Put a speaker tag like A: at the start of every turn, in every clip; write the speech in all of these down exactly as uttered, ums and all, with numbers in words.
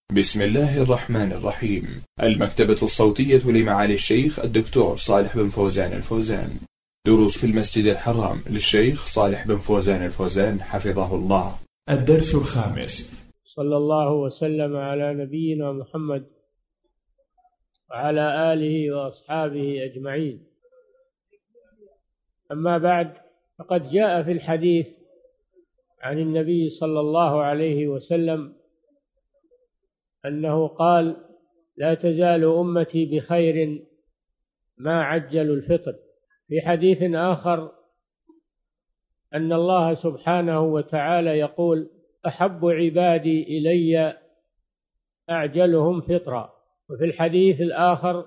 A: بسم الله الرحمن الرحيم. المكتبة الصوتية لمعالي الشيخ الدكتور صالح بن فوزان الفوزان. دروس في المسجد الحرام للشيخ صالح بن فوزان الفوزان حفظه الله. الدرس الخامس.
B: صلى الله وسلم على نبينا محمد وعلى آله وأصحابه أجمعين. أما بعد، فقد جاء في الحديث عن النبي صلى الله عليه وسلم أنه قال: لا تزال أمتي بخير ما عجلوا الفطر. في حديث آخر أن الله سبحانه وتعالى يقول: أحب عبادي إلي أعجلهم فطرا. وفي الحديث الآخر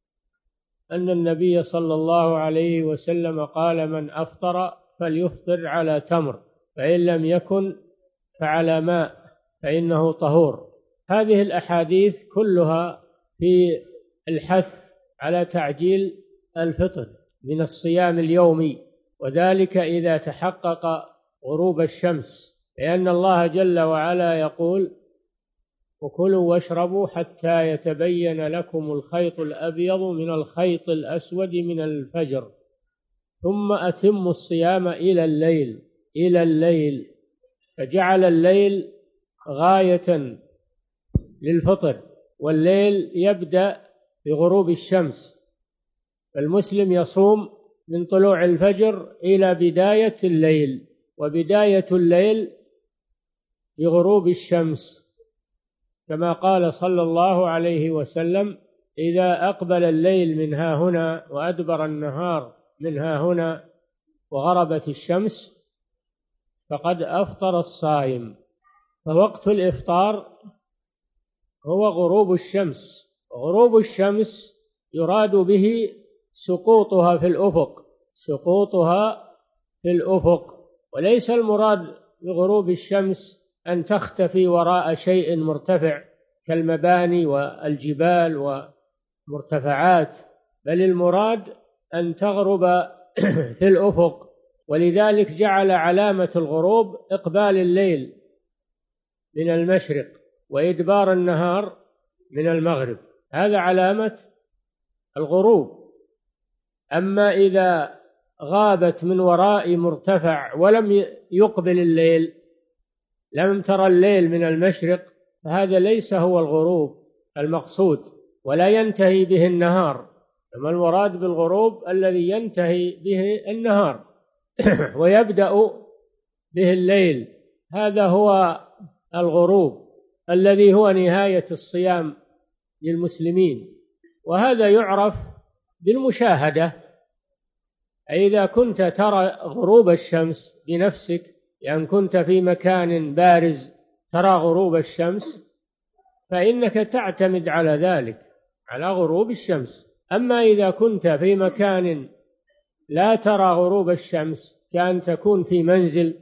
B: أن النبي صلى الله عليه وسلم قال: من أفطر فليفطر على تمر، فإن لم يكن فعلى ماء فإنه طهور. هذه الأحاديث كلها في الحث على تعجيل الفطر من الصيام اليومي، وذلك إذا تحقق غروب الشمس، لأن الله جل وعلا يقول: وكلوا واشربوا حتى يتبين لكم الخيط الأبيض من الخيط الأسود من الفجر ثم أتموا الصيام إلى الليل إلى الليل فجعل الليل غاية للفطر، والليل يبدأ بغروب الشمس. فالمسلم يصوم من طلوع الفجر إلى بداية الليل، وبداية الليل بغروب الشمس، كما قال صلى الله عليه وسلم: إذا أقبل الليل من ها هنا وأدبر النهار من ها هنا وغربت الشمس فقد أفطر الصائم. فوقت الإفطار هو غروب الشمس. غروب الشمس يراد به سقوطها في الأفق سقوطها في الأفق وليس المراد بغروب الشمس أن تختفي وراء شيء مرتفع كالمباني والجبال ومرتفعات، بل المراد أن تغرب في الأفق. ولذلك جعل علامة الغروب إقبال الليل من المشرق وإدبار النهار من المغرب، هذا علامة الغروب. أما إذا غابت من وراء مرتفع ولم يقبل الليل، لم ترى الليل من المشرق، فهذا ليس هو الغروب المقصود ولا ينتهي به النهار. أما المراد بالغروب الذي ينتهي به النهار ويبدأ به الليل، هذا هو الغروب الذي هو نهاية الصيام للمسلمين. وهذا يعرف بالمشاهدة، أي إذا كنت ترى غروب الشمس بنفسك، يعني كنت في مكان بارز ترى غروب الشمس، فإنك تعتمد على ذلك، على غروب الشمس. أما إذا كنت في مكان لا ترى غروب الشمس، كأن تكون في منزل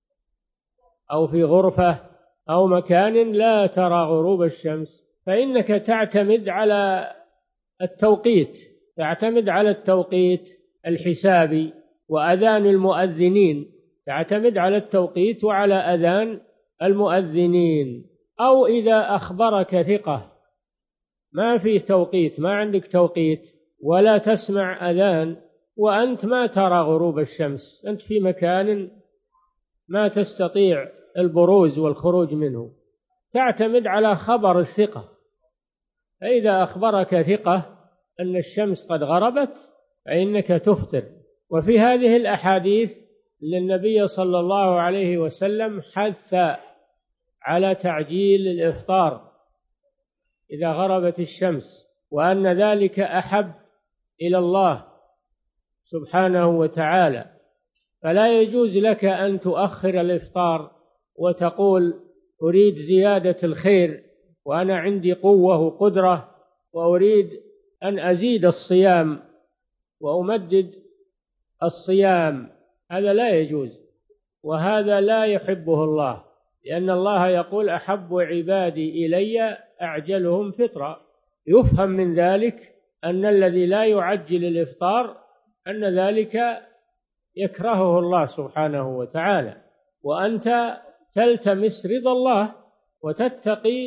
B: أو في غرفة أو مكان لا ترى غروب الشمس، فإنك تعتمد على التوقيت تعتمد على التوقيت الحسابي وأذان المؤذنين تعتمد على التوقيت وعلى أذان المؤذنين. أو إذا أخبرك ثقة ما فيه توقيت، ما عندك توقيت ولا تسمع أذان، وأنت ما ترى غروب الشمس، أنت في مكان ما تستطيع البروز والخروج منه، تعتمد على خبر الثقة. فإذا أخبرك ثقة أن الشمس قد غربت فإنك تفطر. وفي هذه الأحاديث للنبي صلى الله عليه وسلم حث على تعجيل الإفطار إذا غربت الشمس، وأن ذلك أحب إلى الله سبحانه وتعالى. فلا يجوز لك أن تؤخر الإفطار وتقول: أريد زيادة الخير وأنا عندي قوة وقدرة وأريد أن أزيد الصيام وأمدد الصيام. هذا لا يجوز، وهذا لا يحبه الله، لأن الله يقول: أحب عبادي إلي أعجلهم فطرا. يفهم من ذلك أن الذي لا يعجل الإفطار أن ذلك يكرهه الله سبحانه وتعالى، وأنت تلتمس رضا الله وتتقي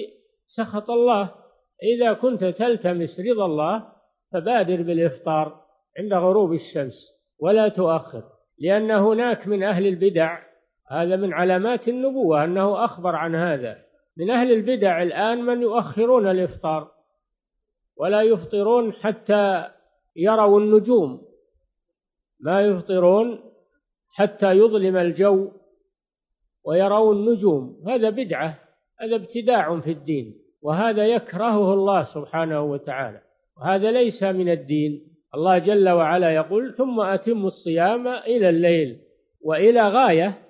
B: سخط الله. إذا كنت تلتمس رضا الله فبادر بالإفطار عند غروب الشمس ولا تؤخر، لأن هناك من أهل البدع، هذا من علامات النبوة أنه أخبر عن هذا، من أهل البدع الآن من يؤخرون الإفطار ولا يفطرون حتى يروا النجوم، ما يفطرون حتى يظلم الجو ويروا النجوم. هذا بدعة، هذا ابتداع في الدين، وهذا يكرهه الله سبحانه وتعالى، وهذا ليس من الدين. الله جل وعلا يقول: ثم أتموا الصيام إلى الليل، وإلى غاية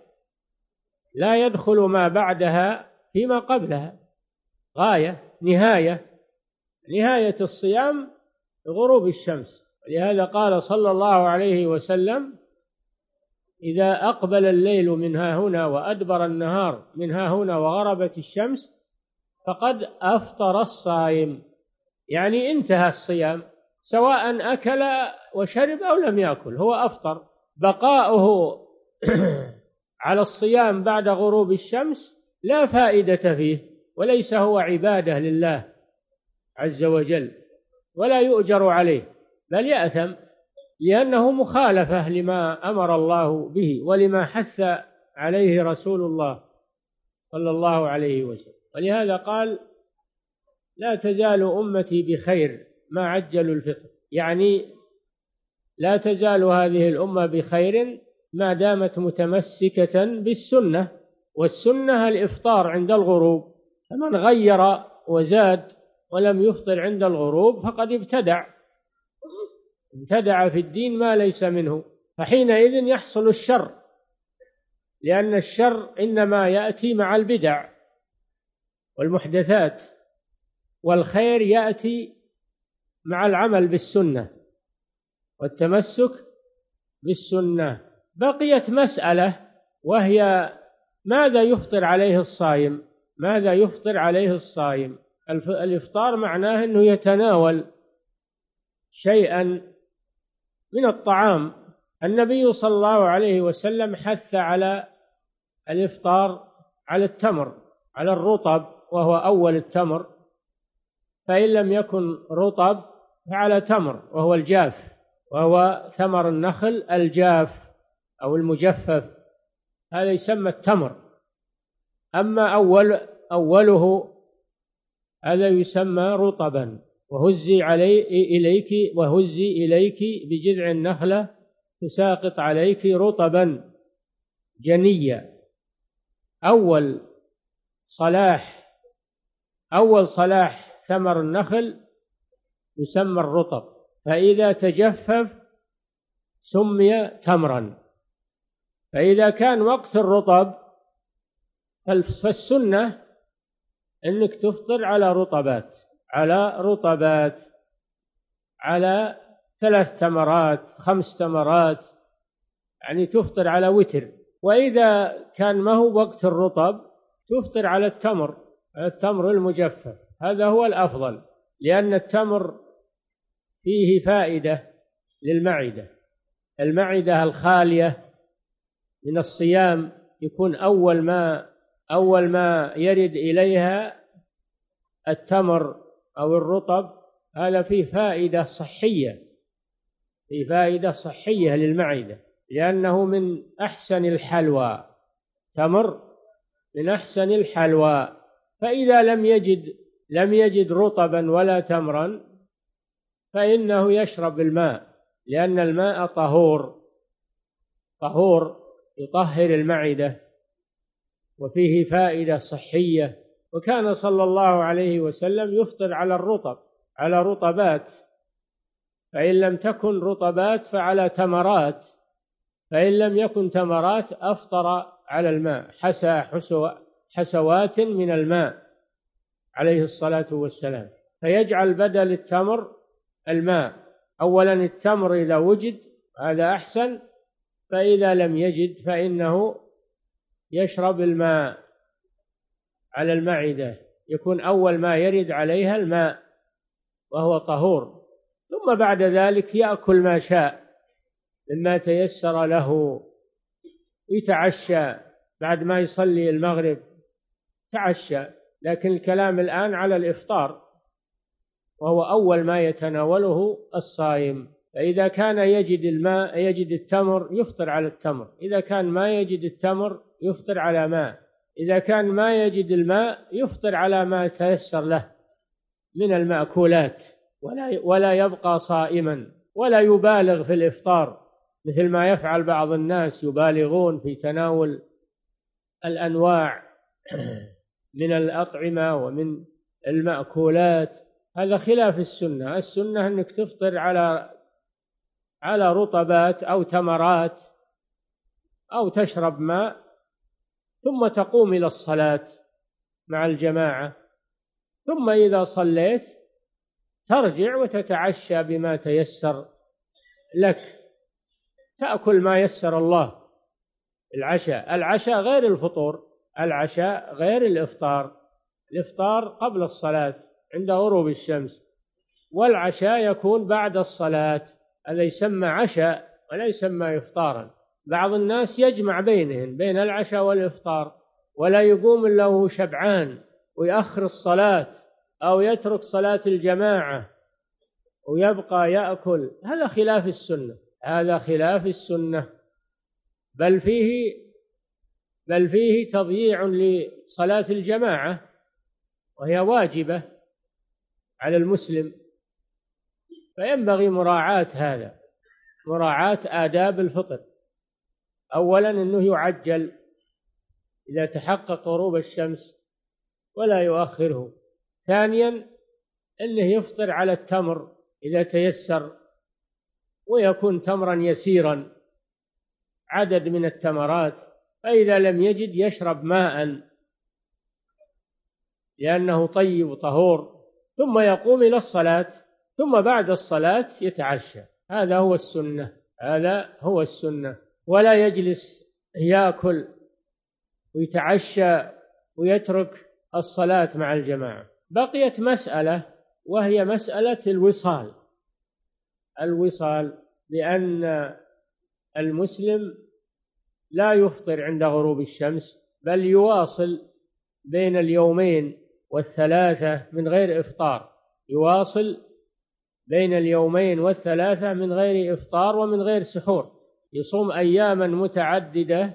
B: لا يدخل ما بعدها فيما قبلها، غاية نهاية، نهاية الصيام غروب الشمس. ولهذا قال صلى الله عليه وسلم: إذا أقبل الليل من ها هنا وأدبر النهار من ها هنا وغربت الشمس فقد أفطر الصائم، يعني انتهى الصيام، سواء أكل وشرب أو لم يأكل، هو أفطر. بقاؤه على الصيام بعد غروب الشمس لا فائدة فيه، وليس هو عبادة لله عز وجل، ولا يؤجر عليه، بل يأثم، لأنه مخالفة لما أمر الله به ولما حث عليه رسول الله صلى الله عليه وسلم. ولهذا قال: لا تزال أمتي بخير ما عجلوا الفطر، يعني لا تزال هذه الأمة بخير ما دامت متمسكة بالسنة، والسنة الإفطار عند الغروب، فمن غير وزاد ولم يفطر عند الغروب فقد ابتدع ابتدع في الدين ما ليس منه، فحينئذ يحصل الشر، لأن الشر إنما يأتي مع البدع والمحدثات، والخير يأتي مع العمل بالسنة والتمسك بالسنة. بقيت مسألة، وهي ماذا يفطر عليه الصائم؟ ماذا يفطر عليه الصائم؟ الإفطار معناه أنه يتناول شيئا من الطعام. النبي صلى الله عليه وسلم حث على الإفطار على التمر، على الرطب، وهو أول التمر، فإن لم يكن رطب فعلى تمر وهو الجاف، وهو ثمر النخل الجاف أو المجفف، هذا يسمى التمر. أما أول أوله هذا يسمى رطبا. وهزي علي إليك وهزي إليك بجذع النخلة تساقط عليك رطبا جنيا. أول صلاح أول صلاح ثمر النخل يسمى الرطب، فإذا تجفف سمي تمرا. فإذا كان وقت الرطب فالسنة أنك تفطر على رطبات على رطبات على ثلاث تمرات، خمس تمرات، يعني تفطر على وتر. وإذا كان ما هو وقت الرطب تفطر على التمر التمر المجفف، هذا هو الأفضل، لأن التمر فيه فائدة للمعدة، المعدة الخالية من الصيام يكون أول ما أول ما يرد إليها التمر أو الرطب، هذا فيه فائدة صحية فيه فائدة صحية للمعدة، لأنه من أحسن الحلوى، تمر من أحسن الحلوى. فإذا لم يجد لم يجد رطبا ولا تمرا فإنه يشرب الماء، لأن الماء طهور طهور يطهر المعدة وفيه فائدة صحية. وكان صلى الله عليه وسلم يفطر على الرطب على رطبات، فإن لم تكن رطبات فعلى تمرات، فإن لم يكن تمرات أفطر على الماء، حسى حسوات من الماء عليه الصلاة والسلام، فيجعل بدل التمر الماء. أولا التمر إذا وجد هذا أحسن، فإذا لم يجد فإنه يشرب الماء على المعدة، يكون أول ما يرد عليها الماء وهو طهور، ثم بعد ذلك يأكل ما شاء مما تيسر له، يتعشى بعد ما يصلي المغرب، تعشى لكن الكلام الآن على الإفطار، وهو أول ما يتناوله الصائم. فإذا كان يجد الماء يجد التمر يفطر على التمر، إذا كان ما يجد التمر يفطر على ماء، إذا كان ما يجد الماء يفطر على ما تيسر له من المأكولات، ولا ولا يبقى صائما، ولا يبالغ في الإفطار مثل ما يفعل بعض الناس، يبالغون في تناول الأنواع من الأطعمة ومن المأكولات. هذا خلاف السنة. السنة أنك تفطر على على رطبات أو تمرات أو تشرب ماء، ثم تقوم إلى الصلاة مع الجماعة، ثم إذا صليت ترجع وتتعشى بما تيسر لك، تأكل ما يسر الله. العشاء العشاء غير الفطور، العشاء غير الإفطار. الإفطار قبل الصلاة عند غروب الشمس، والعشاء يكون بعد الصلاة، هذا يسمى عشاء ولا يسمى إفطارا. بعض الناس يجمع بينهم بين العشاء والإفطار، ولا يقوم إلا وهو شبعان ويأخر الصلاة أو يترك صلاة الجماعة ويبقى يأكل. هذا خلاف السنة، هذا خلاف السنة، بل فيه بل فيه تضييع لصلاة الجماعة، وهي واجبة على المسلم. فينبغي مراعاة هذا، مراعاة آداب الفطر. أولا أنه يعجل إذا تحقق غروب الشمس ولا يؤخره. ثانيا أنه يفطر على التمر إذا تيسر، ويكون تمرا يسيرا، عدد من التمرات. فإذا لم يجد يشرب ماء لأنه طيب وطهور، ثم يقوم إلى الصلاة، ثم بعد الصلاة يتعشى. هذا هو السنة، هذا هو السنة. ولا يجلس يأكل ويتعشى ويترك الصلاة مع الجماعة. بقيت مسألة، وهي مسألة الوصال. الوصال لأن المسلم لا يفطر عند غروب الشمس، بل يواصل بين اليومين والثلاثة من غير إفطار، يواصل بين اليومين والثلاثة من غير إفطار ومن غير سحور، يصوم أياما متعددة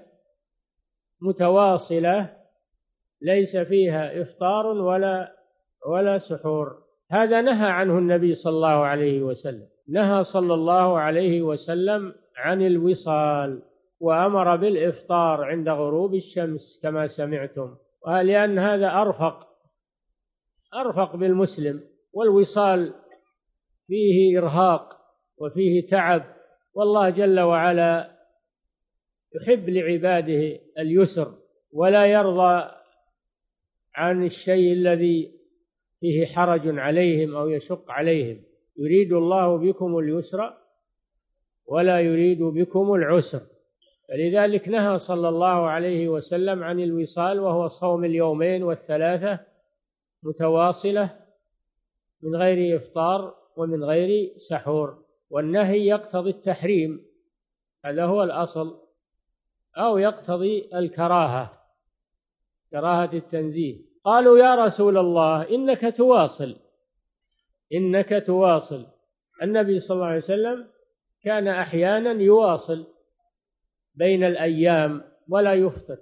B: متواصلة ليس فيها إفطار ولا ولا سحور. هذا نهى عنه النبي صلى الله عليه وسلم، نهى صلى الله عليه وسلم عن الوصال، وأمر بالإفطار عند غروب الشمس كما سمعتم، لأن هذا أرفق أرفق بالمسلم. والوصال فيه إرهاق وفيه تعب، والله جل وعلا يحب لعباده اليسر، ولا يرضى عن الشيء الذي فيه حرج عليهم أو يشق عليهم. يريد الله بكم اليسر ولا يريد بكم العسر. فلذلك نهى صلى الله عليه وسلم عن الوصال، وهو صوم اليومين والثلاثة متواصلة من غير إفطار ومن غير سحور. والنهي يقتضي التحريم، هذا هو الأصل، أو يقتضي الكراهة، كراهة التنزيه. قالوا يا رسول الله إنك تواصل إنك تواصل النبي صلى الله عليه وسلم كان أحيانا يواصل بين الأيام ولا يفطر.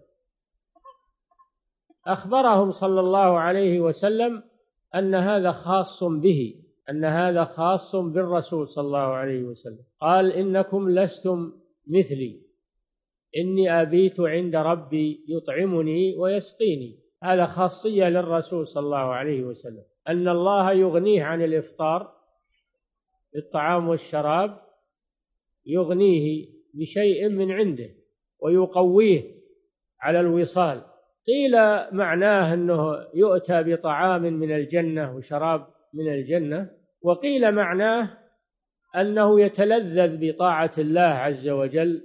B: أخبرهم صلى الله عليه وسلم أن هذا خاص به، أن هذا خاص بالرسول صلى الله عليه وسلم. قال إنكم لستم مثلي، إني أبيت عند ربي يطعمني ويسقيني. هذا خاصية للرسول صلى الله عليه وسلم، أن الله يغنيه عن الإفطار بالطعام والشراب، يغنيه بشيء من عنده ويقويه على الوصال. قيل معناه أنه يؤتى بطعام من الجنة وشراب من الجنة، وقيل معناه أنه يتلذذ بطاعة الله عز وجل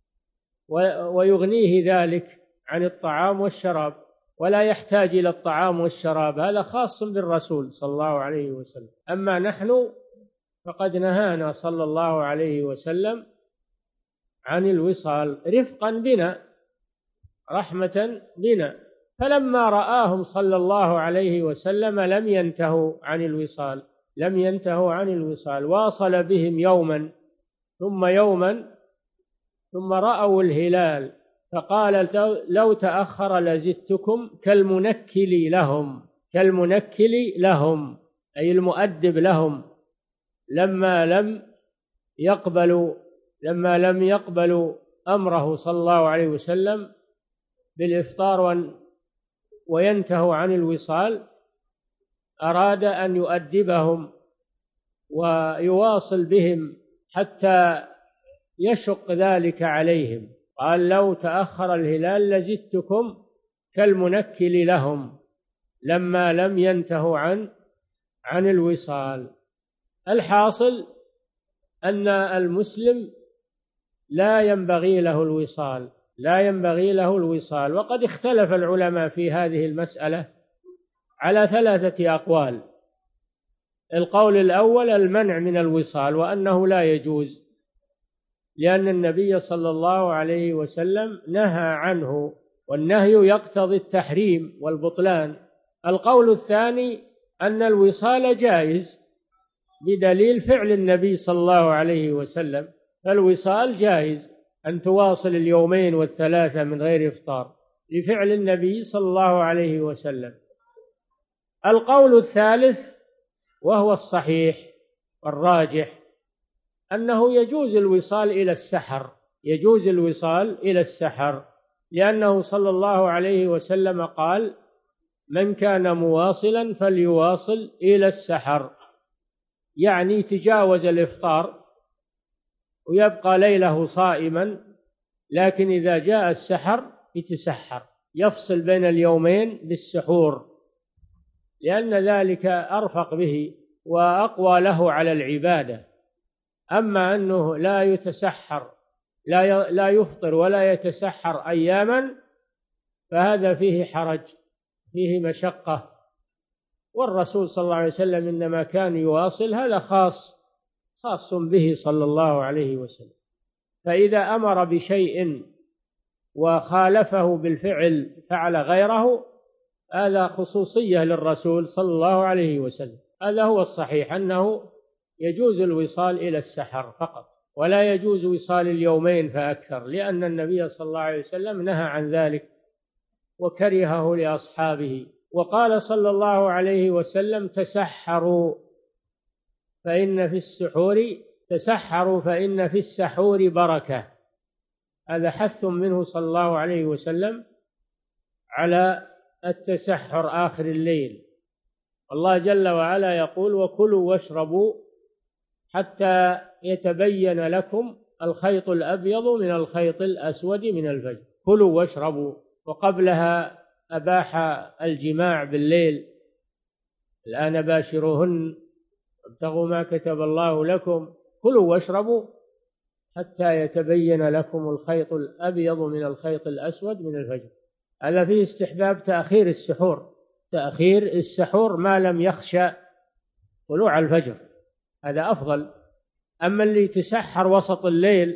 B: ويغنيه ذلك عن الطعام والشراب، ولا يحتاج إلى الطعام والشراب. هذا خاص بالرسول صلى الله عليه وسلم. أما نحن فقد نهانا صلى الله عليه وسلم عن الوصال رفقا بنا، رحمة بنا. فلما رآهم صلى الله عليه وسلم لم ينتهوا عن الوصال لم ينتهوا عن الوصال واصل بهم يوما ثم يوما ثم رأوا الهلال، فقال لو تأخر لزدتكم كالمنكل لهم كالمنكل لهم أي المؤدب لهم، لما لم يقبلوا لما لم يقبلوا أمره صلى الله عليه وسلم بالإفطار وينتهوا عن الوصال، أراد أن يؤدبهم ويواصل بهم حتى يشق ذلك عليهم. قال لو تأخر الهلال لزدتكم كالمنكل لهم لما لم ينتهوا عن عن الوصال. الحاصل أن المسلم لا ينبغي له الوصال لا ينبغي له الوصال وقد اختلف العلماء في هذه المسألة على ثلاثة أقوال. القول الأول المنع من الوصال وأنه لا يجوز، لأن النبي صلى الله عليه وسلم نهى عنه، والنهي يقتضي التحريم والبطلان. القول الثاني أن الوصال جائز بدليل فعل النبي صلى الله عليه وسلم، فالوصال جائز أن تواصل اليومين والثلاثة من غير إفطار لفعل النبي صلى الله عليه وسلم. القول الثالث وهو الصحيح والراجح أنه يجوز الوصال إلى السحر يجوز الوصال إلى السحر لأنه صلى الله عليه وسلم قال من كان مواصلا فليواصل إلى السحر، يعني تجاوز الإفطار ويبقى ليله صائما، لكن إذا جاء السحر يتسحر يفصل بين اليومين بالسحور، لأن ذلك أرفق به وأقوى له على العبادة. أما أنه لا يتسحر لا لا يفطر ولا يتسحر أياما فهذا فيه حرج فيه مشقة، والرسول صلى الله عليه وسلم إنما كان يواصل، هذا خاص خاص به صلى الله عليه وسلم. فإذا أمر بشيء وخالفه بالفعل فعل غيره هذا خصوصية للرسول صلى الله عليه وسلم. هذا هو الصحيح أنه يجوز الوصال إلى السحر فقط، ولا يجوز وصال اليومين فأكثر، لأن النبي صلى الله عليه وسلم نهى عن ذلك وكرهه لأصحابه. وقال صلى الله عليه وسلم تسحروا فإن في السحور تسحروا فإن في السحور بركة، هذا حث منه صلى الله عليه وسلم على التسحر آخر الليل. الله جل وعلا يقول وكلوا واشربوا حتى يتبين لكم الخيط الأبيض من الخيط الأسود من الفجر، كلوا واشربوا. وقبلها أباح الجماع بالليل، الآن باشروهن وابتغوا ما كتب الله لكم، كلوا واشربوا حتى يتبين لكم الخيط الأبيض من الخيط الأسود من الفجر. هذا فيه استحباب تأخير السحور تأخير السحور ما لم يخشى طلوع الفجر، هذا أفضل. أما اللي يتسحر وسط الليل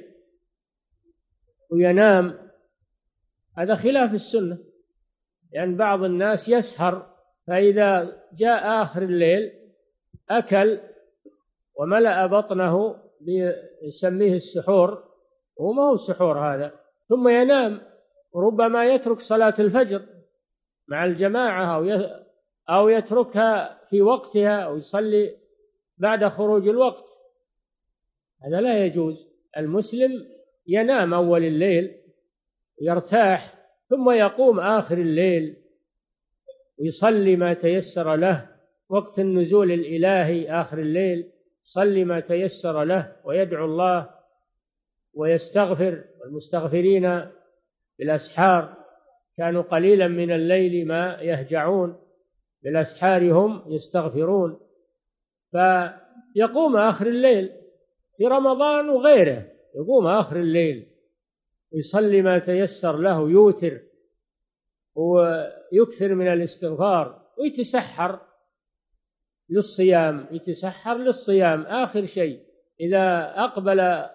B: وينام هذا خلاف السنة، لأن يعني بعض الناس يسهر فإذا جاء آخر الليل أكل وملأ بطنه يسميه السحور، وما هو السحور هذا، ثم ينام، وربما يترك صلاة الفجر مع الجماعة أو يتركها في وقتها أو يصلي بعد خروج الوقت، هذا لا يجوز. المسلم ينام أول الليل يرتاح ثم يقوم آخر الليل ويصلي ما تيسر له، وقت النزول الإلهي آخر الليل صلي ما تيسر له ويدعو الله ويستغفر، والمستغفرين بالأسحار كانوا قليلا من الليل ما يهجعون، بالأسحار هم يستغفرون. فيقوم آخر الليل في رمضان وغيره، يقوم آخر الليل ويصلي ما تيسر له، يوتر ويكثر من الاستغفار، ويتسحر للصيام يتسحر للصيام آخر شيء. إذا أقبل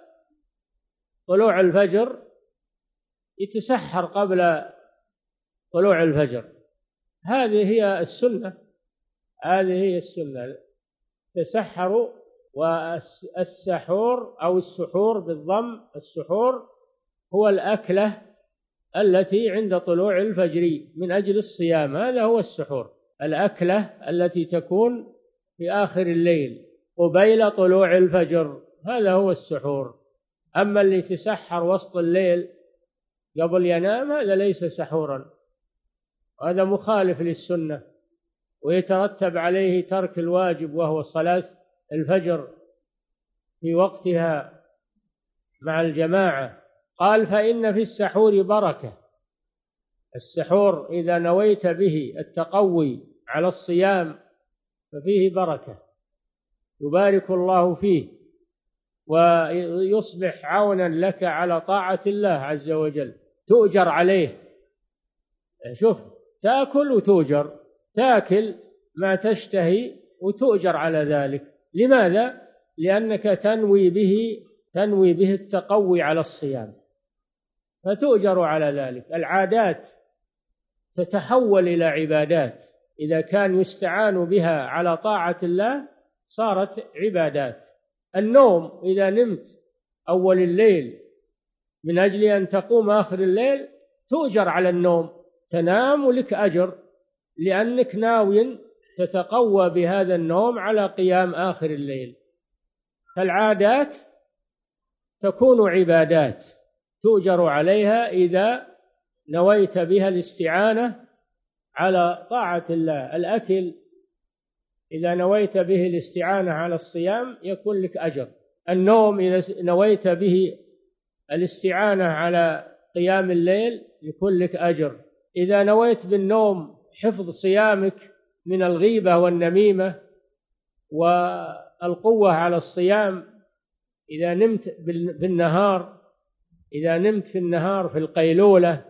B: طلوع الفجر يتسحر قبل طلوع الفجر، هذه هي السنة، هذه هي السنة. تسحروا، والسحور أو السحور بالضم، السحور هو الأكلة التي عند طلوع الفجر من أجل الصيام، هذا هو السحور، الأكلة التي تكون في آخر الليل قبيل طلوع الفجر، هذا هو السحور. أما اللي تسحر وسط الليل قبل ينام هذا ليس سحورا، هذا مخالف للسنة، ويترتب عليه ترك الواجب وهو صلاة الفجر في وقتها مع الجماعة. قال فإن في السحور بركة، السحور إذا نويت به التقوي على الصيام ففيه بركة، يبارك الله فيه ويصبح عونا لك على طاعة الله عز وجل، تؤجر عليه. شوف، تأكل وتؤجر، تأكل ما تشتهي وتؤجر على ذلك. لماذا؟ لأنك تنوي به تنوي به التقوي على الصيام، فتؤجر على ذلك. العادات تتحول إلى عبادات، إذا كان يستعان بها على طاعة الله صارت عبادات. النوم إذا نمت أول الليل من أجل أن تقوم آخر الليل تؤجر على النوم، تنام ولك أجر، لأنك ناوي تتقوى بهذا النوم على قيام آخر الليل. فالعادات تكون عبادات تؤجر عليها إذا نويت بها الاستعانة على طاعة الله. الأكل إذا نويت به الاستعانة على الصيام يكون لك أجر. النوم إذا نويت به الاستعانة على قيام الليل يكون لك أجر. إذا نويت بالنوم حفظ صيامك من الغيبة والنميمة والقوة على الصيام، إذا نمت بالنهار، إذا نمت في النهار في القيلولة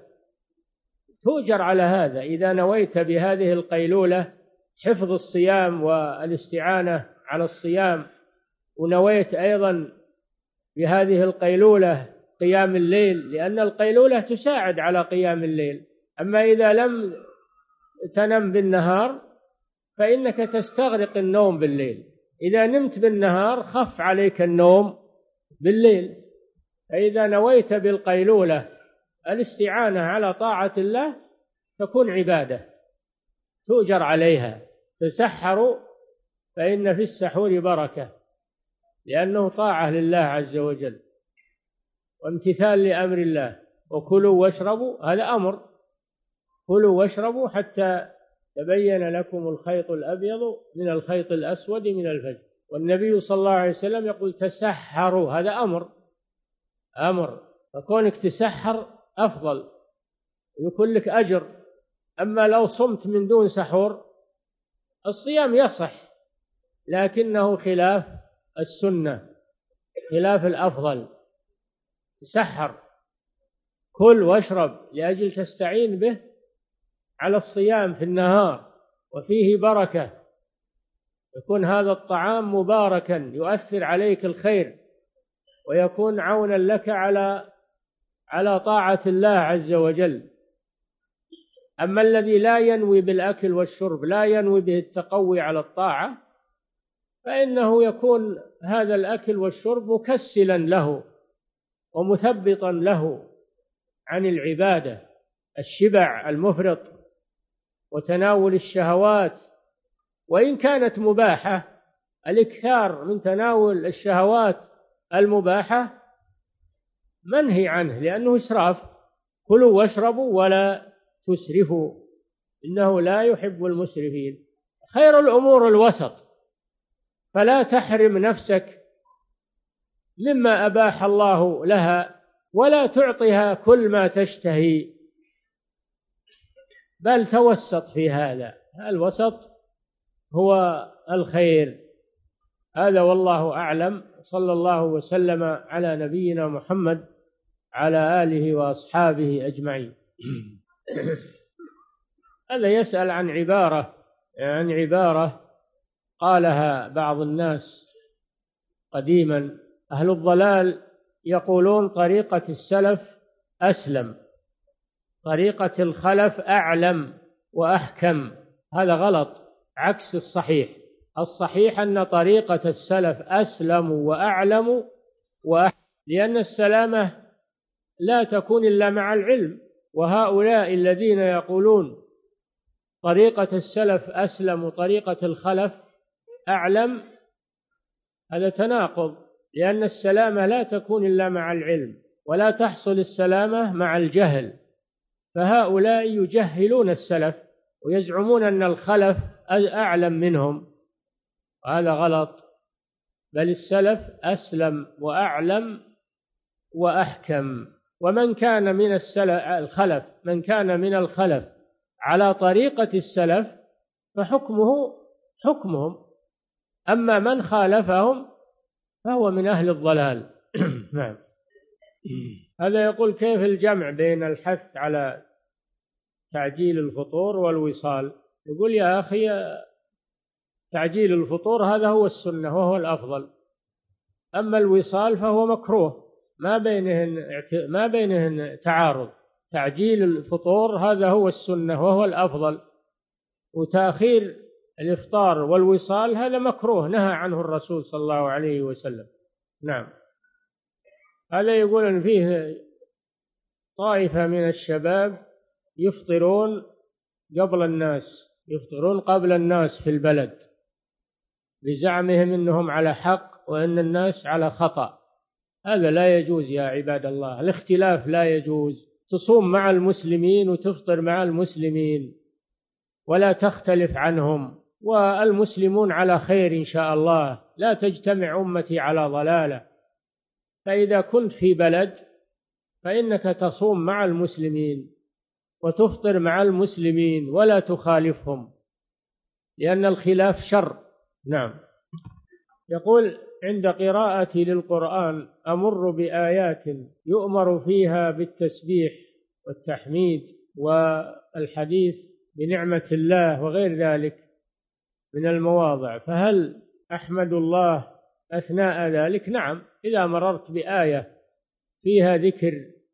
B: تؤجر على هذا. إذا نويت بهذه القيلولة حفظ الصيام والاستعانة على الصيام، ونويت أيضا بهذه القيلولة قيام الليل، لأن القيلولة تساعد على قيام الليل. أما إذا لم تنم بالنهار فإنك تستغرق النوم بالليل، إذا نمت بالنهار خف عليك النوم بالليل. فإذا نويت بالقيلولة الاستعانة على طاعة الله تكون عبادة تؤجر عليها. تسحروا فإن في السحور بركة، لأنه طاعة لله عز وجل وامتثال لأمر الله. وكلوا واشربوا، هذا أمر، كلوا واشربوا حتى تبين لكم الخيط الأبيض من الخيط الأسود من الفجر. والنبي صلى الله عليه وسلم يقول تسحروا، هذا أمر أمر فكونك تسحر أفضل ويكون لك أجر. أما لو صمت من دون سحور الصيام يصح، لكنه خلاف السنة، خلاف الأفضل. تسحر، كل واشرب لأجل تستعين به على الصيام في النهار، وفيه بركة، يكون هذا الطعام مباركا يؤثر عليك الخير ويكون عونا لك على على طاعة الله عز وجل. أما الذي لا ينوي بالأكل والشرب، لا ينوي به التقوي على الطاعة، فإنه يكون هذا الأكل والشرب مكسلا له ومثبطا له عن العبادة. الشبع المفرط وتناول الشهوات وإن كانت مباحة، الإكثار من تناول الشهوات المباحة منهي عنه لأنه إسراف. كلوا واشربوا ولا تسرفوا إنه لا يحب المسرفين. خير الأمور الوسط، فلا تحرم نفسك مما أباح الله لها ولا تعطيها كل ما تشتهي، بل توسط في هذا. الوسط هو الخير. هذا والله أعلم. صلى الله وسلم على نبينا محمد على آله وأصحابه أجمعين. هذا يسأل عن عبارة عن عبارة قالها بعض الناس قديما. أهل الضلال يقولون طريقة السلف أسلم، طريقة الخلف أعلم. وأحكم. هذا غلط، عكس الصحيح. الصحيح أن طريقة السلف أسلم وأعلم وأحكم، لأن السلامة لا تكون إلا مع العلم. وهؤلاء الذين يقولون طريقة السلف أسلم وطريقة الخلف أعلم، هذا تناقض، لأن السلامة لا تكون إلا مع العلم، ولا تحصل السلامة مع الجهل. فهؤلاء يجهلون السلف ويزعمون أن الخلف أعلم منهم، وهذا غلط. بل السلف أسلم وأعلم وأحكم. ومن كان من الخلف من كان من الخلف على طريقة السلف فحكمه حكمهم، أما من خالفهم فهو من أهل الضلال. نعم. هذا يقول: كيف الجمع بين الحث على تعجيل الفطور والوصال؟ يقول: يا أخي، تعجيل الفطور هذا هو السنة وهو الأفضل، أما الوصال فهو مكروه، ما بينهن ما بينهن تعارض. تعجيل الفطور هذا هو السنة وهو الأفضل، وتأخير الإفطار والوصال هذا مكروه نهى عنه الرسول صلى الله عليه وسلم. نعم. هذا يقول أن فيه طائفة من الشباب يفطرون قبل الناس يفطرون قبل الناس في البلد بزعمهم أنهم على حق وأن الناس على خطأ. هذا لا يجوز يا عباد الله، الاختلاف لا يجوز. تصوم مع المسلمين وتفطر مع المسلمين ولا تختلف عنهم، والمسلمون على خير إن شاء الله، لا تجتمع أمتي على ضلالة. فإذا كنت في بلد فإنك تصوم مع المسلمين وتفطر مع المسلمين ولا تخالفهم، لأن الخلاف شر. نعم. يقول: عند قراءتي للقرآن أمر بآيات يؤمر فيها بالتسبيح والتحميد والحديث بنعمة الله وغير ذلك من المواضع، فهل أحمد الله أثناء ذلك؟ نعم. إذا مررت بآية فيها ذكر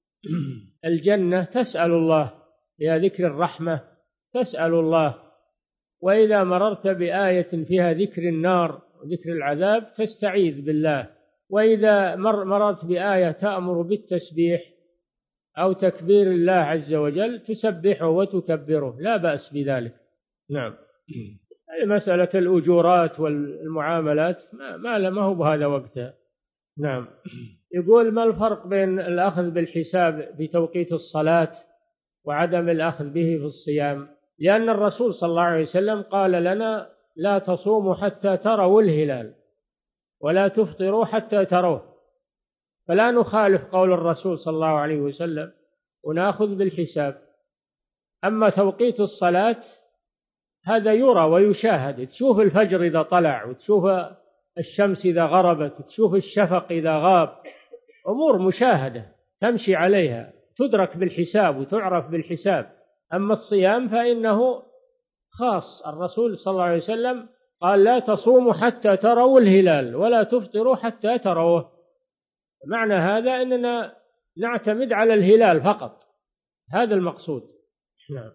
B: الجنة تسأل الله، فيها ذكر الرحمة تسأل الله، وإذا مررت بآية فيها ذكر النار وذكر العذاب تستعيذ بالله، وإذا مر مررت بآية تأمر بالتسبيح أو تكبير الله عز وجل تسبحه وتكبره، لا بأس بذلك. نعم. مسألة الأجورات والمعاملات ما ما هو بهذا وقتها. نعم. يقول: ما الفرق بين الأخذ بالحساب في توقيت الصلاة وعدم الأخذ به في الصيام؟ لأن الرسول صلى الله عليه وسلم قال لنا: لا تصوموا حتى تروا الهلال ولا تفطروا حتى تروه، فلا نخالف قول الرسول صلى الله عليه وسلم ونأخذ بالحساب. أما توقيت الصلاة هذا يرى ويشاهد، تشوف الفجر إذا طلع، وتشوف الشمس إذا غربت، وتشوف الشفق إذا غاب، أمور مشاهدة تمشي عليها، تدرك بالحساب وتعرف بالحساب. أما الصيام فإنه خاص، الرسول صلى الله عليه وسلم قال: لا تصوموا حتى تروا الهلال ولا تفطروا حتى تروه. معنى هذا أننا نعتمد على الهلال فقط، هذا المقصود. نعم.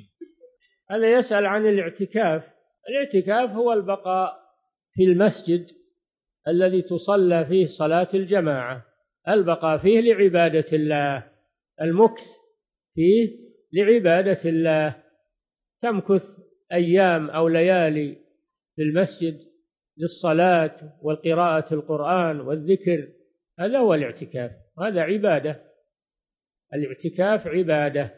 B: هذا يسأل عن الاعتكاف. الاعتكاف هو البقاء في المسجد الذي تصلى فيه صلاة الجماعة، البقاء فيه لعبادة الله، المكث فيه لعبادة الله، تمكث أيام أو ليالي في المسجد للصلاة والقراءة القرآن والذكر، هذا هو الاعتكاف، هذا عبادة. الاعتكاف عبادة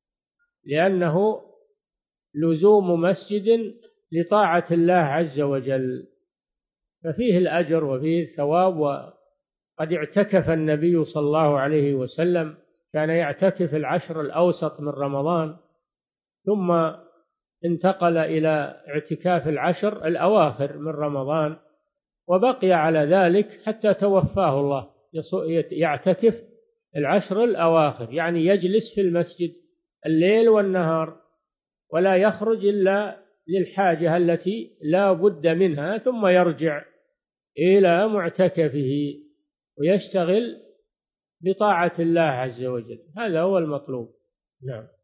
B: لأنه لزوم مسجد لطاعة الله عز وجل، ففيه الأجر وفيه الثواب. وقد اعتكف النبي صلى الله عليه وسلم، كان يعتكف العشر الأوسط من رمضان، ثم انتقل إلى اعتكاف العشر الأواخر من رمضان، وبقي على ذلك حتى توفاه الله، يعتكف العشر الأواخر، يعني يجلس في المسجد الليل والنهار ولا يخرج إلا للحاجة التي لا بد منها، ثم يرجع إلى معتكفه ويشتغل بطاعة الله عز وجل، هذا هو المطلوب. نعم.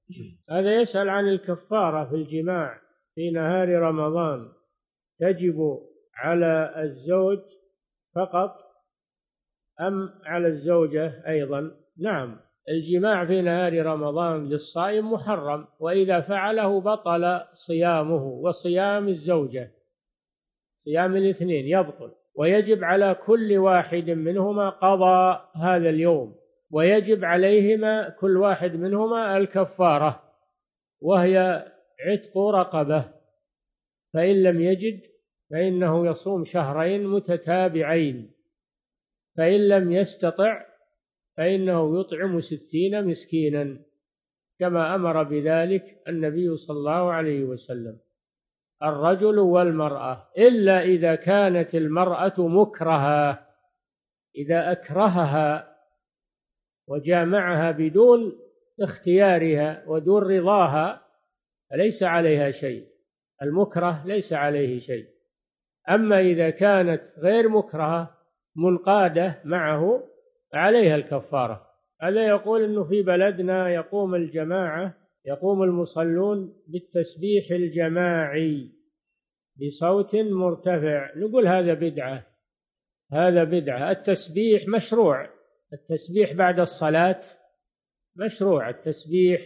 B: هذا يسأل عن الكفارة في الجماع في نهار رمضان، تجب على الزوج فقط أم على الزوجة أيضا؟ نعم، الجماع في نهار رمضان للصائم محرم، وإذا فعله بطل صيامه وصيام الزوجة، صيام الاثنين يبطل، ويجب على كل واحد منهما قضاء هذا اليوم، ويجب عليهما كل واحد منهما الكفارة، وهي عتق رقبة، فإن لم يجد فإنه يصوم شهرين متتابعين، فإن لم يستطع فإنه يطعم ستين مسكينا كما أمر بذلك النبي صلى الله عليه وسلم، الرجل والمرأة، إلا إذا كانت المرأة مكرهة، إذا أكرهها وجامعها بدون اختيارها ودون رضاها فليس عليها شيء، المكره ليس عليه شيء. أما إذا كانت غير مكرهة منقادة معه عليها الكفارة. هذا يقول أنه في بلدنا يقوم الجماعة يقوم المصلون بالتسبيح الجماعي بصوت مرتفع، نقول هذا بدعة، هذا بدعة. التسبيح مشروع، التسبيح بعد الصلاة مشروع، التسبيح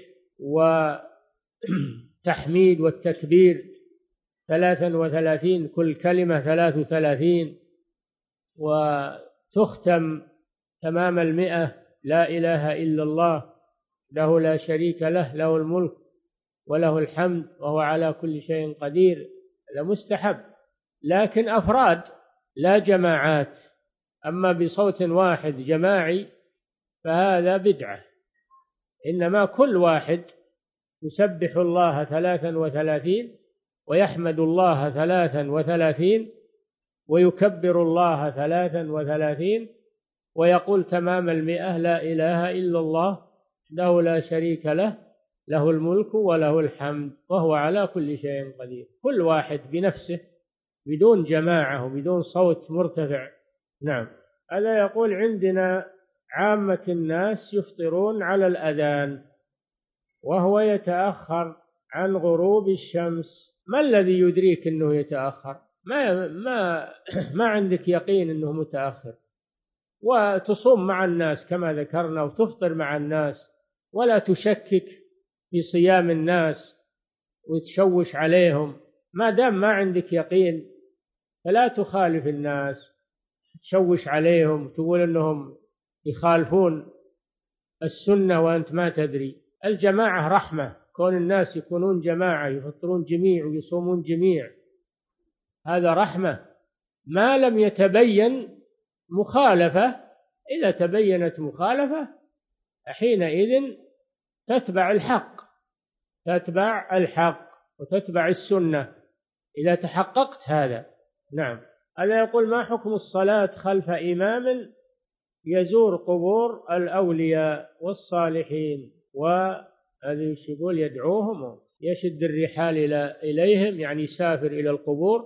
B: وتحميد والتكبير ثلاثا وثلاثين، كل كلمة ثلاث وثلاثين، وتختم تمام المئة لا إله إلا الله له لا شريك له له الملك وله الحمد وهو على كل شيء قدير، هذا مستحب، لكن أفراد لا جماعات. أما بصوت واحد جماعي فهذا بدعة، إنما كل واحد يسبح الله ثلاثا وثلاثين ويحمد الله ثلاثا وثلاثين ويكبر الله ثلاثا وثلاثين ويقول تمام المئة لا إله إلا الله له لا شريك له له الملك وله الحمد وهو على كل شيء قدير، كل واحد بنفسه بدون جماعة وبدون صوت مرتفع. نعم. هذا يقول عندنا عامة الناس يفطرون على الأذان وهو يتأخر عن غروب الشمس، ما الذي يدريك أنه يتأخر؟ ما ما ما عندك يقين أنه متأخر، وتصوم مع الناس كما ذكرنا وتفطر مع الناس، ولا تشكك في صيام الناس وتشوش عليهم، ما دام ما عندك يقين فلا تخالف الناس، تشوش عليهم تقول أنهم يخالفون السنة وأنت ما تدري. الجماعة رحمة، كون الناس يكونون جماعة يفطرون جميع ويصومون جميع هذا رحمة، ما لم يتبين مخالفة. إذا تبينت مخالفة حينئذ تتبع الحق، تتبع الحق وتتبع السنة إذا تحققت هذا. نعم. هذا يقول ما حكم الصلاة خلف إمام يزور قبور الأولياء والصالحين وهذا يقول يدعوهم يشد الرحال إليهم، يعني يسافر إلى القبور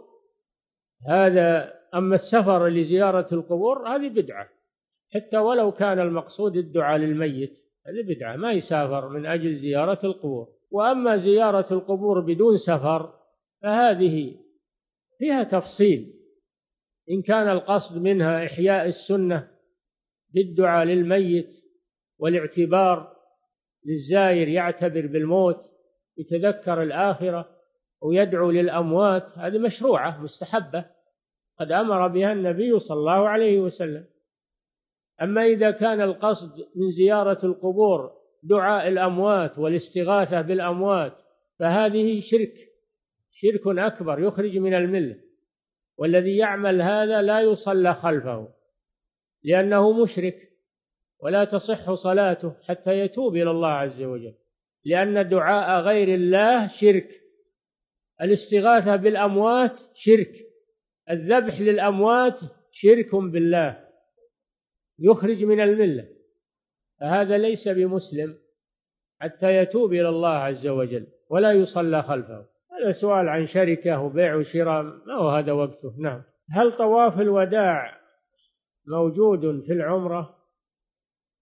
B: هذا. أما السفر لزيارة القبور هذه بدعة، حتى ولو كان المقصود الدعاء للميت هذه بدعة، ما يسافر من أجل زيارة القبور. وأما زيارة القبور بدون سفر فهذه فيها تفصيل، إن كان القصد منها إحياء السنة بالدعاء للميت والاعتبار للزائر يعتبر بالموت يتذكر الآخرة ويدعو للأموات، هذه مشروعة مستحبة قد أمر بها النبي صلى الله عليه وسلم. أما إذا كان القصد من زيارة القبور دعاء الأموات والاستغاثة بالأموات فهذه شرك، شرك أكبر يخرج من الملة، والذي يعمل هذا لا يصلى خلفه لأنه مشرك ولا تصح صلاته حتى يتوب إلى الله عز وجل، لأن دعاء غير الله شرك، الاستغاثة بالأموات شرك، الذبح للأموات شرك بالله يخرج من الملة، فهذا ليس بمسلم حتى يتوب إلى الله عز وجل ولا يصلى خلفه. هذا سؤال عن شركة وبيع وشراء، ما هو هذا وقته. نعم. هل طواف الوداع موجود في العمرة؟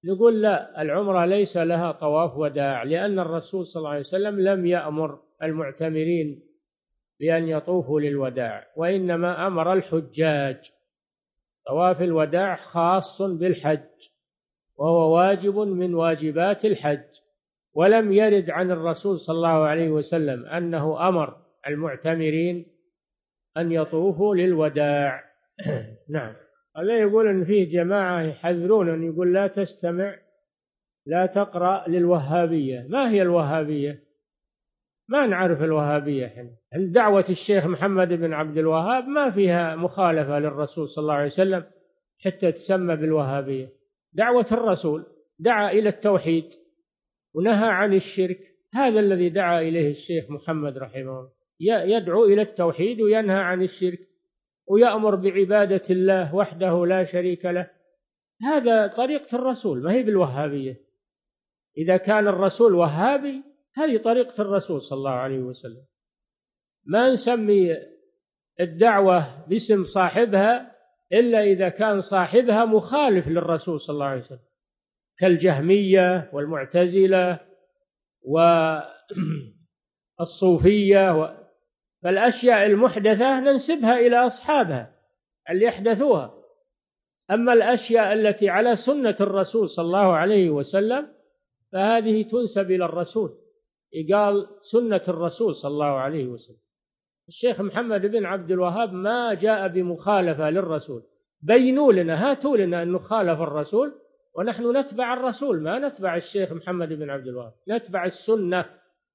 B: نقول لا، العمرة ليس لها طواف وداع، لأن الرسول صلى الله عليه وسلم لم يأمر المعتمرين بأن يطوفوا للوداع، وإنما أمر الحجاج. طواف الوداع خاص بالحج، وهو واجب من واجبات الحج، ولم يرد عن الرسول صلى الله عليه وسلم أنه أمر المعتمرين أن يطوفوا للوداع. نعم. هذا يقول إن فيه جماعة يحذرون، أن يقول لا تستمع لا تقرأ للوهابية. ما هي الوهابية؟ ما نعرف الوهابية حين عند دعوة الشيخ محمد بن عبد الوهاب ما فيها مخالفة للرسول صلى الله عليه وسلم حتى تسمى بالوهابية. دعوة الرسول دعا إلى التوحيد ونهى عن الشرك، هذا الذي دعا إليه الشيخ محمد رحمه الله، يدعو إلى التوحيد وينهى عن الشرك ويأمر بعبادة الله وحده لا شريك له. هذا طريقة الرسول، ما هي بالوهابية. إذا كان الرسول وهابي هذه طريقة الرسول صلى الله عليه وسلم. ما نسمي الدعوة باسم صاحبها إلا إذا كان صاحبها مخالف للرسول صلى الله عليه وسلم، كالجهمية والمعتزلة والصوفية. فالأشياء المحدثة ننسبها إلى أصحابها اللي يحدثوها، أما الأشياء التي على سنة الرسول صلى الله عليه وسلم فهذه تنسب إلى الرسول. قال سنة الرسول صلى الله عليه وسلم. الشيخ محمد بن عبد الوهاب ما جاء بمخالفة للرسول. بينوا لنا، هاتوا لنا أنه خالف الرسول ونحن نتبع الرسول، ما نتبع الشيخ محمد بن عبد الوهاب، نتبع السنة،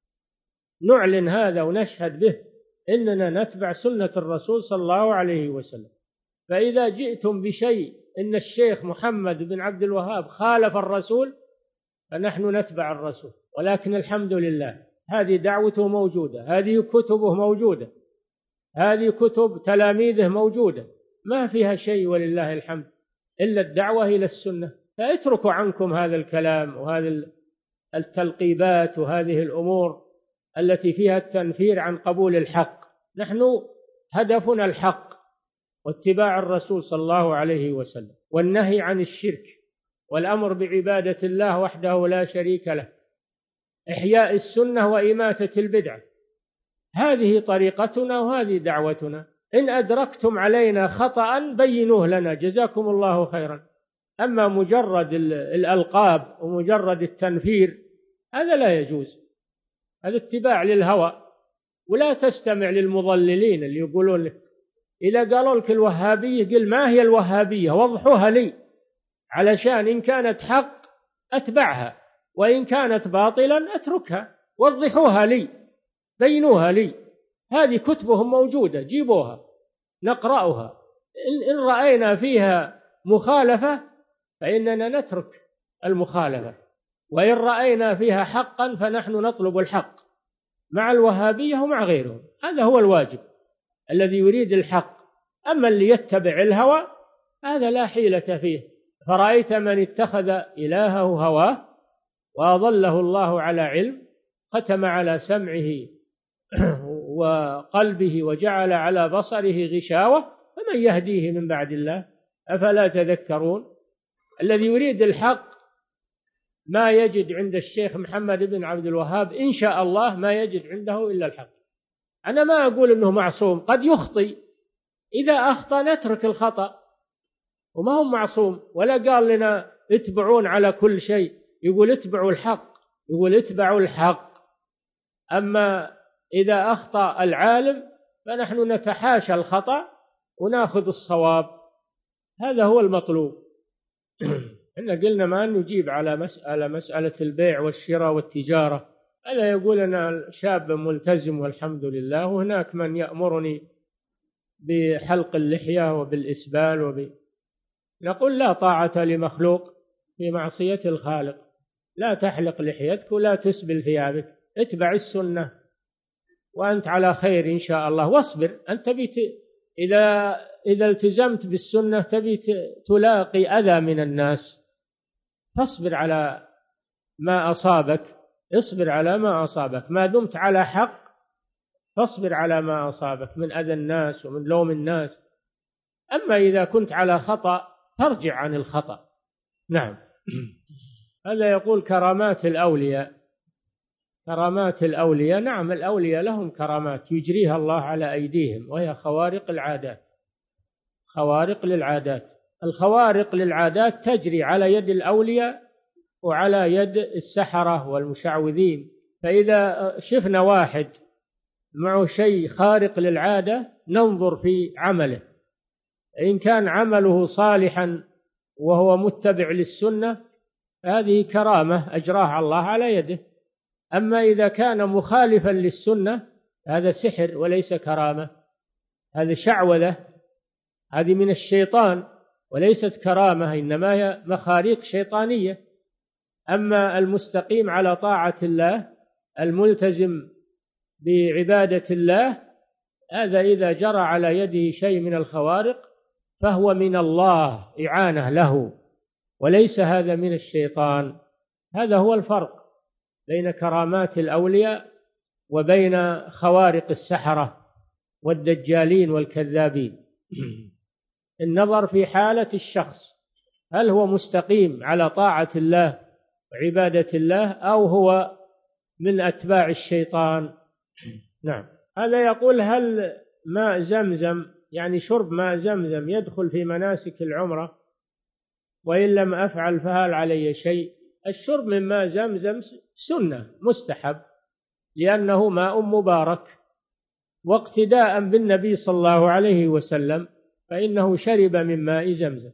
B: نعلن هذا ونشهد به إننا نتبع سنة الرسول صلى الله عليه وسلم. فإذا جئتم بشيء إن الشيخ محمد بن عبد الوهاب خالف الرسول فنحن نتبع الرسول. ولكن الحمد لله هذه دعوته موجودة، هذه كتبه موجودة، هذه كتب تلاميذه موجودة، ما فيها شيء ولله الحمد إلا الدعوة إلى السنة. فاتركوا عنكم هذا الكلام وهذه التلقيبات وهذه الأمور التي فيها التنفير عن قبول الحق. نحن هدفنا الحق واتباع الرسول صلى الله عليه وسلم، والنهي عن الشرك، والأمر بعبادة الله وحده لا شريك له، إحياء السنة وإماتة البدعة. هذه طريقتنا وهذه دعوتنا. إن أدركتم علينا خطأ بينوه لنا، جزاكم الله خيرا. أما مجرد الألقاب ومجرد التنفير هذا لا يجوز، هذا اتباع للهوى. ولا تستمع للمضللين اللي يقولون لك إذا قالوا لك الوهابية قل ما هي الوهابية، وضحوها لي علشان إن كانت حق أتبعها وإن كانت باطلا أتركها. وضحوها لي، بينوها لي. هذه كتبهم موجودة، جيبوها نقرأها. إن رأينا فيها مخالفة فإننا نترك المخالفة، وإن رأينا فيها حقا فنحن نطلب الحق مع الوهابية ومع غيرهم. هذا هو الواجب الذي يريد الحق. أما اللي يتبع الهوى هذا لا حيلة فيه. فرأيت من اتخذ إلهه هواه وأضله الله على علم، ختم على سمعه وقلبه وجعل على بصره غشاوة، فمن يهديه من بعد الله؟ أفلا تذكرون؟ الذي يريد الحق ما يجد عند الشيخ محمد بن عبد الوهاب إن شاء الله ما يجد عنده إلا الحق. أنا ما أقول أنه معصوم، قد يخطئ، إذا أخطأ نترك الخطأ، وما هو معصوم. ولا قال لنا اتبعون على كل شيء، يقول اتبعوا الحق، يقول اتبعوا الحق. أما إذا أخطأ العالم فنحن نتحاشى الخطأ ونأخذ الصواب، هذا هو المطلوب. إحنا قلنا ما نجيب على مسألة مسألة البيع والشراء والتجارة. هذا يقول أنا شاب ملتزم والحمد لله، وهناك من يأمرني بحلق اللحية وبالإسبال وب... نقول لا طاعة لمخلوق في معصية الخالق. لا تحلق لحيتك ولا تسبل ثيابك، اتبع السنة وأنت على خير إن شاء الله. واصبر، أنت بيت... إذا إذا التزمت بالسنة تبي تلاقي أذى من الناس، فاصبر على ما أصابك، اصبر على ما أصابك. ما دمت على حق فاصبر على ما أصابك من أذى الناس ومن لوم الناس. أما إذا كنت على خطأ فارجع عن الخطأ. نعم. هذا يقول كرامات الأولياء. كرامات الأولياء، نعم الأولياء لهم كرامات يجريها الله على أيديهم، وهي خوارق العادات. خوارق للعادات، الخوارق للعادات تجري على يد الأولياء وعلى يد السحرة والمشعوذين. فإذا شفنا واحد معه شيء خارق للعادة ننظر في عمله، إن كان عمله صالحا وهو متبع للسنة هذه كرامة أجراها الله على يده. أما إذا كان مخالفا للسنة هذا سحر وليس كرامة، هذا شعوذة، هذه من الشيطان وليست كرامة، إنما هي مخاريق شيطانية. أما المستقيم على طاعة الله الملتزم بعبادة الله هذا إذا جرى على يده شيء من الخوارق فهو من الله، إعانة له، وليس هذا من الشيطان. هذا هو الفرق بين كرامات الأولياء وبين خوارق السحرة والدجالين والكذابين. النظر في حالة الشخص، هل هو مستقيم على طاعة الله وعبادة الله أو هو من أتباع الشيطان. نعم. هذا يقول هل ماء زمزم، يعني شرب ماء زمزم، يدخل في مناسك العمرة؟ وإن لم أفعل فهل علي شيء؟ الشرب من ماء زمزم سنة مستحب لأنه ماء مبارك، واقتداء بالنبي صلى الله عليه وسلم فإنه شرب من ماء زمزم.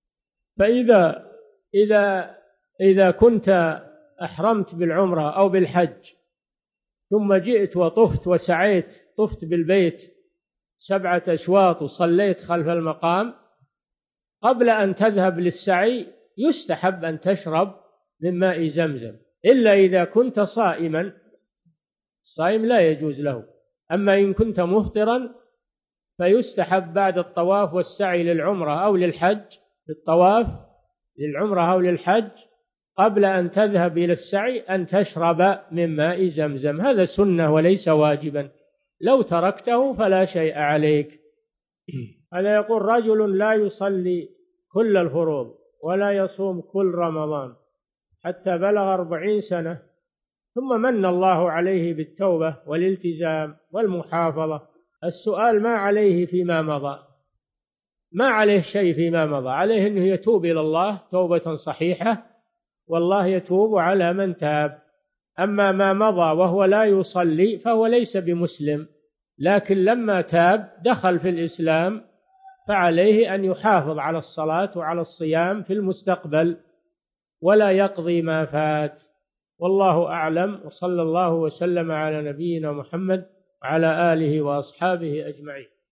B: فإذا إذا إذا كنت أحرمت بالعمرة أو بالحج ثم جئت وطفت وسعيت، طفت بالبيت سبعة أشواط وصليت خلف المقام، قبل أن تذهب للسعي يستحب أن تشرب من ماء زمزم، إلا إذا كنت صائما، الصائم لا يجوز له. أما إن كنت مفطرا فيستحب بعد الطواف والسعي للعمرة أو للحج، بالطواف للعمرة أو للحج قبل أن تذهب إلى السعي أن تشرب من ماء زمزم. هذا سنة وليس واجبا، لو تركته فلا شيء عليك. هذا يقول رجل لا يصلي كل الفروض ولا يصوم كل رمضان حتى بلغ أربعين سنة، ثم من الله عليه بالتوبة والالتزام والمحافظة. السؤال ما عليه فيما مضى؟ ما عليه شيء فيما مضى، عليه أنه يتوب إلى الله توبة صحيحة، والله يتوب على من تاب. أما ما مضى وهو لا يصلي فهو ليس بمسلم، لكن لما تاب دخل في الإسلام فعليه أن يحافظ على الصلاة وعلى الصيام في المستقبل ولا يقضي ما فات. والله أعلم، وصلى الله وسلم على نبينا محمد وعلى آله وأصحابه أجمعين.